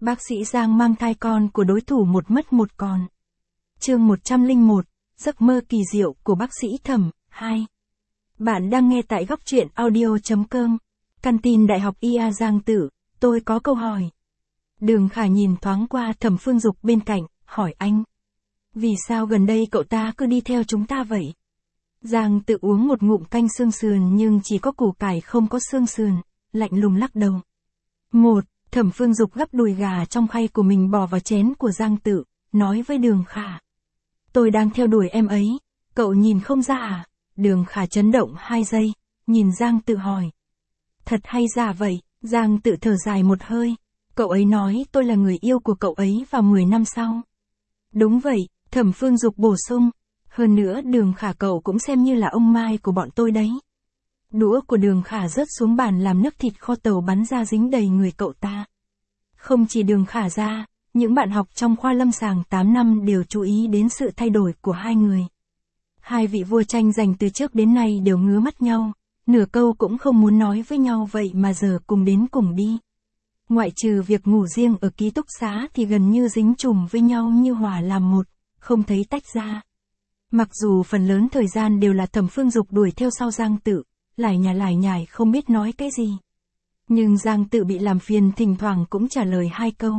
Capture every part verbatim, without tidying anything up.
Bác sĩ Giang mang thai con của đối thủ một mất một còn. Chương một trăm lẻ một, giấc mơ kỳ diệu của bác sĩ Thẩm, hai. Bạn đang nghe tại góc truyện audio chấm com. Căn tin Đại học y a Giang Tự, tôi có câu hỏi. Đường Khả nhìn thoáng qua Thẩm Phương Dục bên cạnh, hỏi anh. Vì sao gần đây cậu ta cứ đi theo chúng ta vậy? Giang Tự uống một ngụm canh xương sườn nhưng chỉ có củ cải không có xương sườn, lạnh lùng lắc đầu. Một, Thẩm Phương Dục gắp đùi gà trong khay của mình bỏ vào chén của Giang Tự, nói với Đường Khả. Tôi đang theo đuổi em ấy, cậu nhìn không ra à? Đường Khả chấn động hai giây, nhìn Giang Tự hỏi. Thật hay giả vậy? Giang Tự thở dài một hơi. Cậu ấy nói tôi là người yêu của cậu ấy vào mười năm sau. Đúng vậy, Thẩm Phương Dục bổ sung. Hơn nữa Đường Khả cậu cũng xem như là ông Mai của bọn tôi đấy. Đũa của Đường Khả rớt xuống bàn làm nước thịt kho tàu bắn ra dính đầy người cậu ta. Không chỉ Đường Khả ra, những bạn học trong khoa lâm sàng tám năm đều chú ý đến sự thay đổi của hai người. Hai vị vua tranh giành từ trước đến nay đều ngứa mắt nhau, nửa câu cũng không muốn nói với nhau vậy mà giờ cùng đến cùng đi. Ngoại trừ việc ngủ riêng ở ký túc xá thì gần như dính chùm với nhau như hòa làm một, không thấy tách ra. Mặc dù phần lớn thời gian đều là Thẩm Phương Dục đuổi theo sau Giang Tự, lải nhà lải nhải không biết nói cái gì. Nhưng Giang Tự bị làm phiền thỉnh thoảng cũng trả lời hai câu.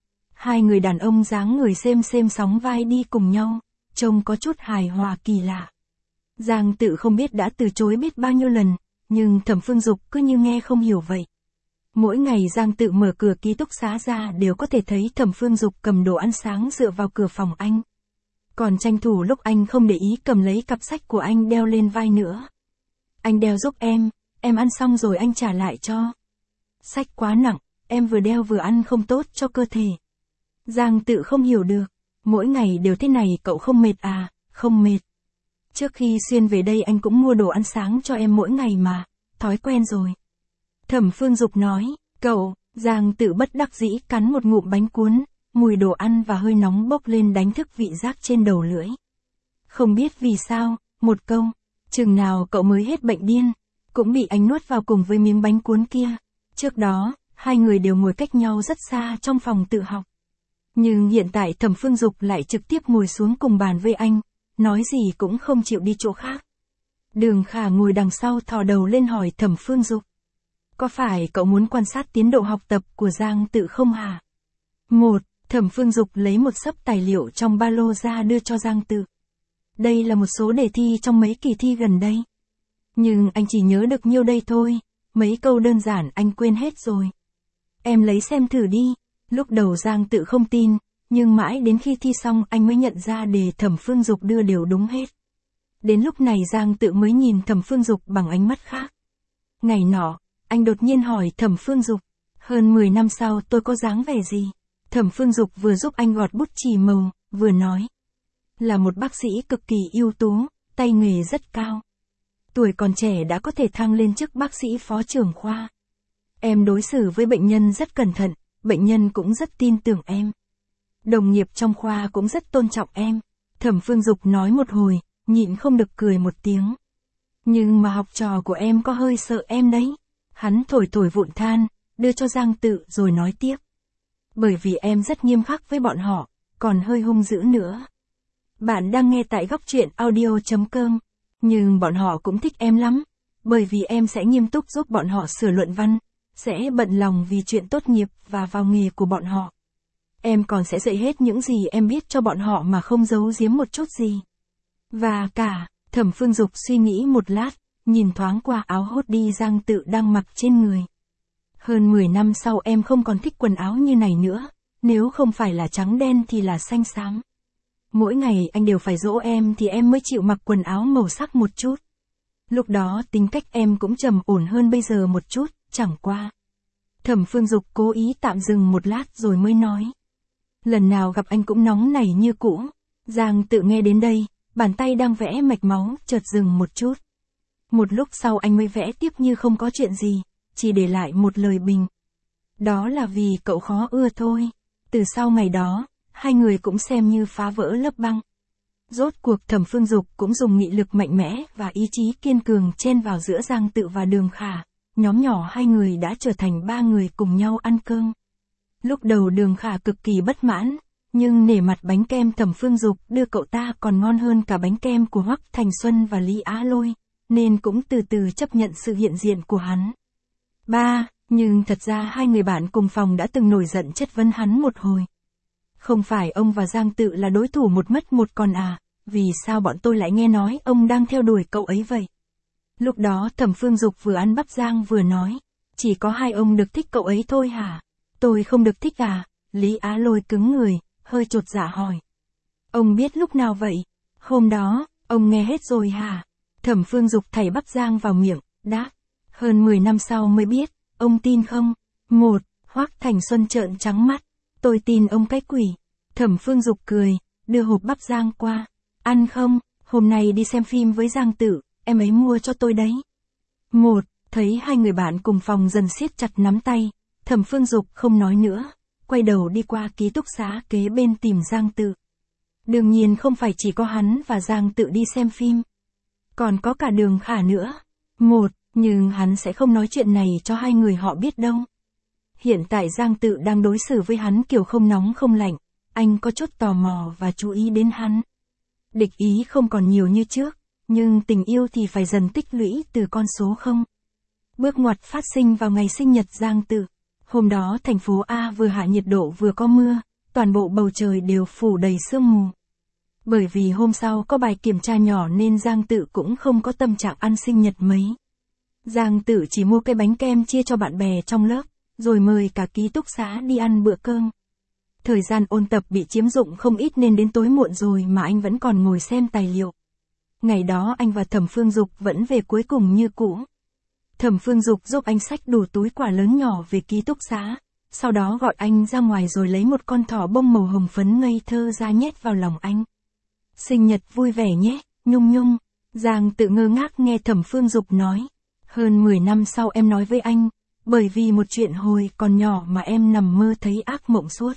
Hai người đàn ông dáng người xêm xêm sóng vai đi cùng nhau, trông có chút hài hòa kỳ lạ. Giang Tự không biết đã từ chối biết bao nhiêu lần, nhưng Thẩm Phương Dục cứ như nghe không hiểu vậy. Mỗi ngày Giang Tự mở cửa ký túc xá ra đều có thể thấy Thẩm Phương Dục cầm đồ ăn sáng dựa vào cửa phòng anh. Còn tranh thủ lúc anh không để ý cầm lấy cặp sách của anh đeo lên vai nữa. Anh đeo giúp em, em ăn xong rồi anh trả lại cho. Sách quá nặng, em vừa đeo vừa ăn không tốt cho cơ thể. Giang Tự không hiểu được, mỗi ngày đều thế này cậu không mệt à? Không mệt. Trước khi xuyên về đây anh cũng mua đồ ăn sáng cho em mỗi ngày mà, thói quen rồi. Thẩm Phương Dục nói, cậu, Giang Tự bất đắc dĩ cắn một ngụm bánh cuốn, mùi đồ ăn và hơi nóng bốc lên đánh thức vị giác trên đầu lưỡi. Không biết vì sao, một câu, chừng nào cậu mới hết bệnh điên, cũng bị anh nuốt vào cùng với miếng bánh cuốn kia. Trước đó, hai người đều ngồi cách nhau rất xa trong phòng tự học. Nhưng hiện tại Thẩm Phương Dục lại trực tiếp ngồi xuống cùng bàn với anh, nói gì cũng không chịu đi chỗ khác. Đường Khả ngồi đằng sau thò đầu lên hỏi Thẩm Phương Dục. Có phải cậu muốn quan sát tiến độ học tập của Giang Tự không hả? Một, Thẩm Phương Dục lấy một xấp tài liệu trong ba lô ra đưa cho Giang Tự. Đây là một số đề thi trong mấy kỳ thi gần đây. Nhưng anh chỉ nhớ được nhiêu đây thôi, mấy câu đơn giản anh quên hết rồi. Em lấy xem thử đi. Lúc đầu Giang Tự không tin, nhưng mãi đến khi thi xong anh mới nhận ra đề Thẩm Phương Dục đưa đều đúng hết. Đến lúc này Giang Tự mới nhìn Thẩm Phương Dục bằng ánh mắt khác. Ngày nọ, anh đột nhiên hỏi Thẩm Phương Dục, hơn mười năm sau tôi có dáng vẻ gì? Thẩm Phương Dục vừa giúp anh gọt bút chì màu, vừa nói. Là một bác sĩ cực kỳ ưu tú, tay nghề rất cao. Tuổi còn trẻ đã có thể thăng lên chức bác sĩ phó trưởng khoa. Em đối xử với bệnh nhân rất cẩn thận, bệnh nhân cũng rất tin tưởng em. Đồng nghiệp trong khoa cũng rất tôn trọng em. Thẩm Phương Dục nói một hồi, nhịn không được cười một tiếng. Nhưng mà học trò của em có hơi sợ em đấy. Hắn thổi thổi vụn than, đưa cho Giang Tự rồi nói tiếp. Bởi vì em rất nghiêm khắc với bọn họ, còn hơi hung dữ nữa. Bạn đang nghe tại góc truyện audio chấm com. Nhưng bọn họ cũng thích em lắm, bởi vì em sẽ nghiêm túc giúp bọn họ sửa luận văn, sẽ bận lòng vì chuyện tốt nghiệp và vào nghề của bọn họ. Em còn sẽ dạy hết những gì em biết cho bọn họ mà không giấu giếm một chút gì. Và cả, Thẩm Phương Dục suy nghĩ một lát, nhìn thoáng qua áo hốt đi Giang Tự đang mặc trên người. Hơn mười năm sau em không còn thích quần áo như này nữa, nếu không phải là trắng đen thì là xanh xám. Mỗi ngày anh đều phải dỗ em thì em mới chịu mặc quần áo màu sắc một chút. Lúc đó tính cách em cũng trầm ổn hơn bây giờ một chút, chẳng qua. Thẩm Phương Dục cố ý tạm dừng một lát rồi mới nói. Lần nào gặp anh cũng nóng nảy như cũ. Giang Tự nghe đến đây, bàn tay đang vẽ mạch máu chợt dừng một chút. Một lúc sau anh mới vẽ tiếp như không có chuyện gì, chỉ để lại một lời bình. Đó là vì cậu khó ưa thôi. Từ sau ngày đó, hai người cũng xem như phá vỡ lớp băng. Rốt cuộc Thẩm Phương Dục cũng dùng nghị lực mạnh mẽ và ý chí kiên cường chen vào giữa Giang Tự và Đường Khả. Nhóm nhỏ hai người đã trở thành ba người cùng nhau ăn cơm. Lúc đầu Đường Khả cực kỳ bất mãn, nhưng nể mặt bánh kem Thẩm Phương Dục đưa cậu ta còn ngon hơn cả bánh kem của Hoắc Thành Xuân và Lý Á Lôi, nên cũng từ từ chấp nhận sự hiện diện của hắn. Ba, nhưng thật ra hai người bạn cùng phòng đã từng nổi giận chất vấn hắn một hồi. Không phải ông và Giang Tự là đối thủ một mất một còn à, vì sao bọn tôi lại nghe nói ông đang theo đuổi cậu ấy vậy? Lúc đó Thẩm Phương Dục vừa ăn bắp rang vừa nói, chỉ có hai ông được thích cậu ấy thôi hả? Tôi không được thích à? Lý Á Lôi cứng người, hơi chột dạ hỏi. Ông biết lúc nào vậy? Hôm đó, ông nghe hết rồi hả? Thẩm Phương Dục thảy bắp rang vào miệng, đáp. Hơn mười năm sau mới biết, ông tin không? Một, Hoắc Thành Xuân trợn trắng mắt. Tôi tin ông cái quỷ. Thẩm Phương Dục cười, đưa hộp bắp rang qua. Ăn không? Hôm nay đi xem phim với Giang Tự, em ấy mua cho tôi đấy. Một, thấy hai người bạn cùng phòng dần siết chặt nắm tay, Thẩm Phương Dục không nói nữa, quay đầu đi qua ký túc xá kế bên tìm Giang Tự. Đương nhiên không phải chỉ có hắn và Giang Tự đi xem phim. Còn có cả Đường Khả nữa. Một, nhưng hắn sẽ không nói chuyện này cho hai người họ biết đâu. Hiện tại Giang Tự đang đối xử với hắn kiểu không nóng không lạnh, anh có chút tò mò và chú ý đến hắn. Địch ý không còn nhiều như trước, nhưng tình yêu thì phải dần tích lũy từ con số không. Bước ngoặt phát sinh vào ngày sinh nhật Giang Tự. Hôm đó thành phố A vừa hạ nhiệt độ vừa có mưa, toàn bộ bầu trời đều phủ đầy sương mù. Bởi vì hôm sau có bài kiểm tra nhỏ nên Giang Tự cũng không có tâm trạng ăn sinh nhật mấy. Giang Tự chỉ mua cái bánh kem chia cho bạn bè trong lớp, rồi mời cả ký túc xá đi ăn bữa cơm. Thời gian ôn tập bị chiếm dụng không ít nên đến tối muộn rồi mà anh vẫn còn ngồi xem tài liệu. Ngày đó anh và Thẩm Phương Dục vẫn về cuối cùng như cũ. Thẩm Phương Dục giúp anh xách đủ túi quà lớn nhỏ về ký túc xá, sau đó gọi anh ra ngoài rồi lấy một con thỏ bông màu hồng phấn ngây thơ ra nhét vào lòng anh. Sinh nhật vui vẻ nhé, Nhung Nhung. Giang Tự ngơ ngác nghe Thẩm Phương Dục nói. Hơn mười năm sau em nói với anh, bởi vì một chuyện hồi còn nhỏ mà em nằm mơ thấy ác mộng suốt.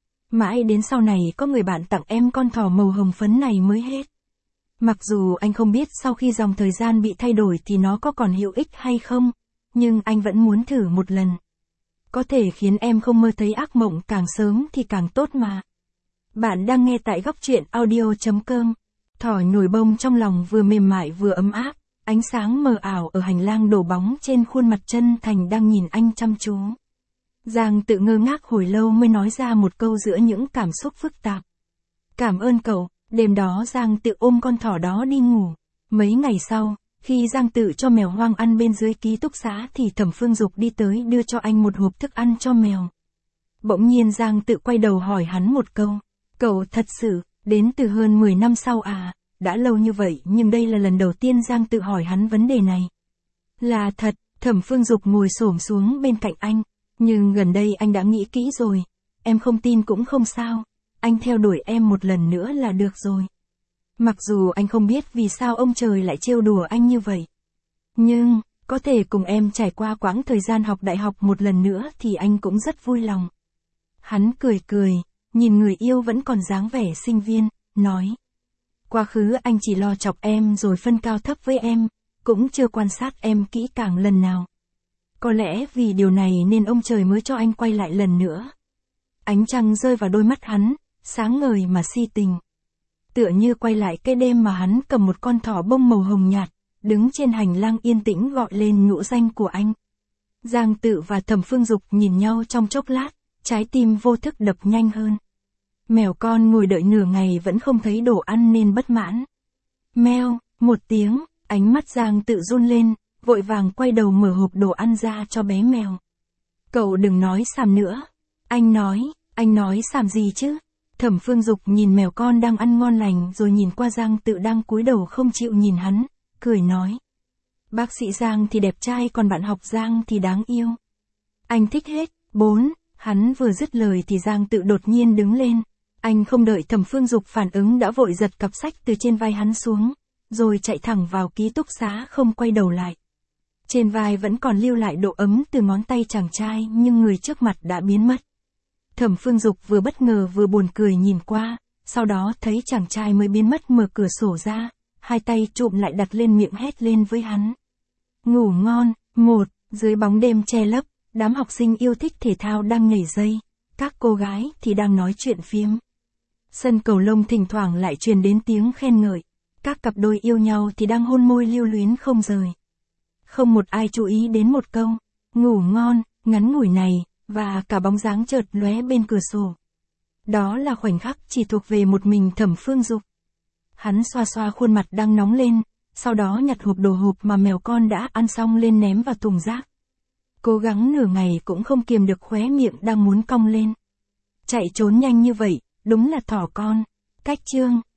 Mãi đến sau này có người bạn tặng em con thỏ màu hồng phấn này mới hết. Mặc dù anh không biết sau khi dòng thời gian bị thay đổi thì nó có còn hữu ích hay không, nhưng anh vẫn muốn thử một lần. Có thể khiến em không mơ thấy ác mộng càng sớm thì càng tốt mà. Bạn đang nghe tại góc truyện audio chấm com. Thỏ nhồi bông trong lòng vừa mềm mại vừa ấm áp, ánh sáng mờ ảo ở hành lang đổ bóng trên khuôn mặt chân thành đang nhìn anh chăm chú. Giang Tự ngơ ngác hồi lâu mới nói ra một câu giữa những cảm xúc phức tạp. Cảm ơn cậu. Đêm đó Giang Tự ôm con thỏ đó đi ngủ. Mấy ngày sau, khi Giang Tự cho mèo hoang ăn bên dưới ký túc xá thì Thẩm Phương Dục đi tới đưa cho anh một hộp thức ăn cho mèo. Bỗng nhiên Giang Tự quay đầu hỏi hắn một câu. Cậu thật sự, đến từ hơn mười năm sau à? Đã lâu như vậy nhưng đây là lần đầu tiên Giang Tự hỏi hắn vấn đề này. Là thật, Thẩm Phương Dục ngồi xổm xuống bên cạnh anh. Nhưng gần đây anh đã nghĩ kỹ rồi. Em không tin cũng không sao. Anh theo đuổi em một lần nữa là được rồi. Mặc dù anh không biết vì sao ông trời lại trêu đùa anh như vậy. Nhưng, có thể cùng em trải qua quãng thời gian học đại học một lần nữa thì anh cũng rất vui lòng. Hắn cười cười, nhìn người yêu vẫn còn dáng vẻ sinh viên, nói. Quá khứ anh chỉ lo chọc em rồi phân cao thấp với em, cũng chưa quan sát em kỹ càng lần nào. Có lẽ vì điều này nên ông trời mới cho anh quay lại lần nữa. Ánh trăng rơi vào đôi mắt hắn, sáng ngời mà si tình. Tựa như quay lại cái đêm mà hắn cầm một con thỏ bông màu hồng nhạt, đứng trên hành lang yên tĩnh gọi lên nhũ danh của anh. Giang Tự và Thẩm Phương Dục nhìn nhau trong chốc lát, trái tim vô thức đập nhanh hơn. Mèo con ngồi đợi nửa ngày vẫn không thấy đồ ăn nên bất mãn. Meo, một tiếng, ánh mắt Giang Tự run lên, vội vàng quay đầu mở hộp đồ ăn ra cho bé mèo. Cậu đừng nói xàm nữa. Anh nói, anh nói xàm gì chứ? Thẩm Phương Dục nhìn mèo con đang ăn ngon lành rồi nhìn qua Giang Tự đang cúi đầu không chịu nhìn hắn, cười nói. Bác sĩ Giang thì đẹp trai còn bạn học Giang thì đáng yêu. Anh thích hết. Bốn, hắn vừa dứt lời thì Giang Tự đột nhiên đứng lên. Anh không đợi Thẩm Phương Dục phản ứng đã vội giật cặp sách từ trên vai hắn xuống, rồi chạy thẳng vào ký túc xá không quay đầu lại. Trên vai vẫn còn lưu lại độ ấm từ ngón tay chàng trai nhưng người trước mặt đã biến mất. Thẩm Phương Dục vừa bất ngờ vừa buồn cười nhìn qua, sau đó thấy chàng trai mới biến mất mở cửa sổ ra, hai tay chụm lại đặt lên miệng hét lên với hắn. Ngủ ngon. Một, dưới bóng đêm che lấp, đám học sinh yêu thích thể thao đang nhảy dây, Các cô gái thì đang nói chuyện phiếm. Sân cầu lông thỉnh thoảng lại truyền đến tiếng khen ngợi. Các cặp đôi yêu nhau thì đang hôn môi lưu luyến không rời. Không một ai chú ý đến một câu ngủ ngon, ngắn ngủi này, và cả bóng dáng chợt lóe bên cửa sổ. Đó là khoảnh khắc chỉ thuộc về một mình Thẩm Phương Dục. Hắn xoa xoa khuôn mặt đang nóng lên, sau đó nhặt hộp đồ hộp mà mèo con đã ăn xong lên ném vào thùng rác. Cố gắng nửa ngày cũng không kiềm được khóe miệng đang muốn cong lên. Chạy trốn nhanh như vậy, đúng là thỏ con. Cách chương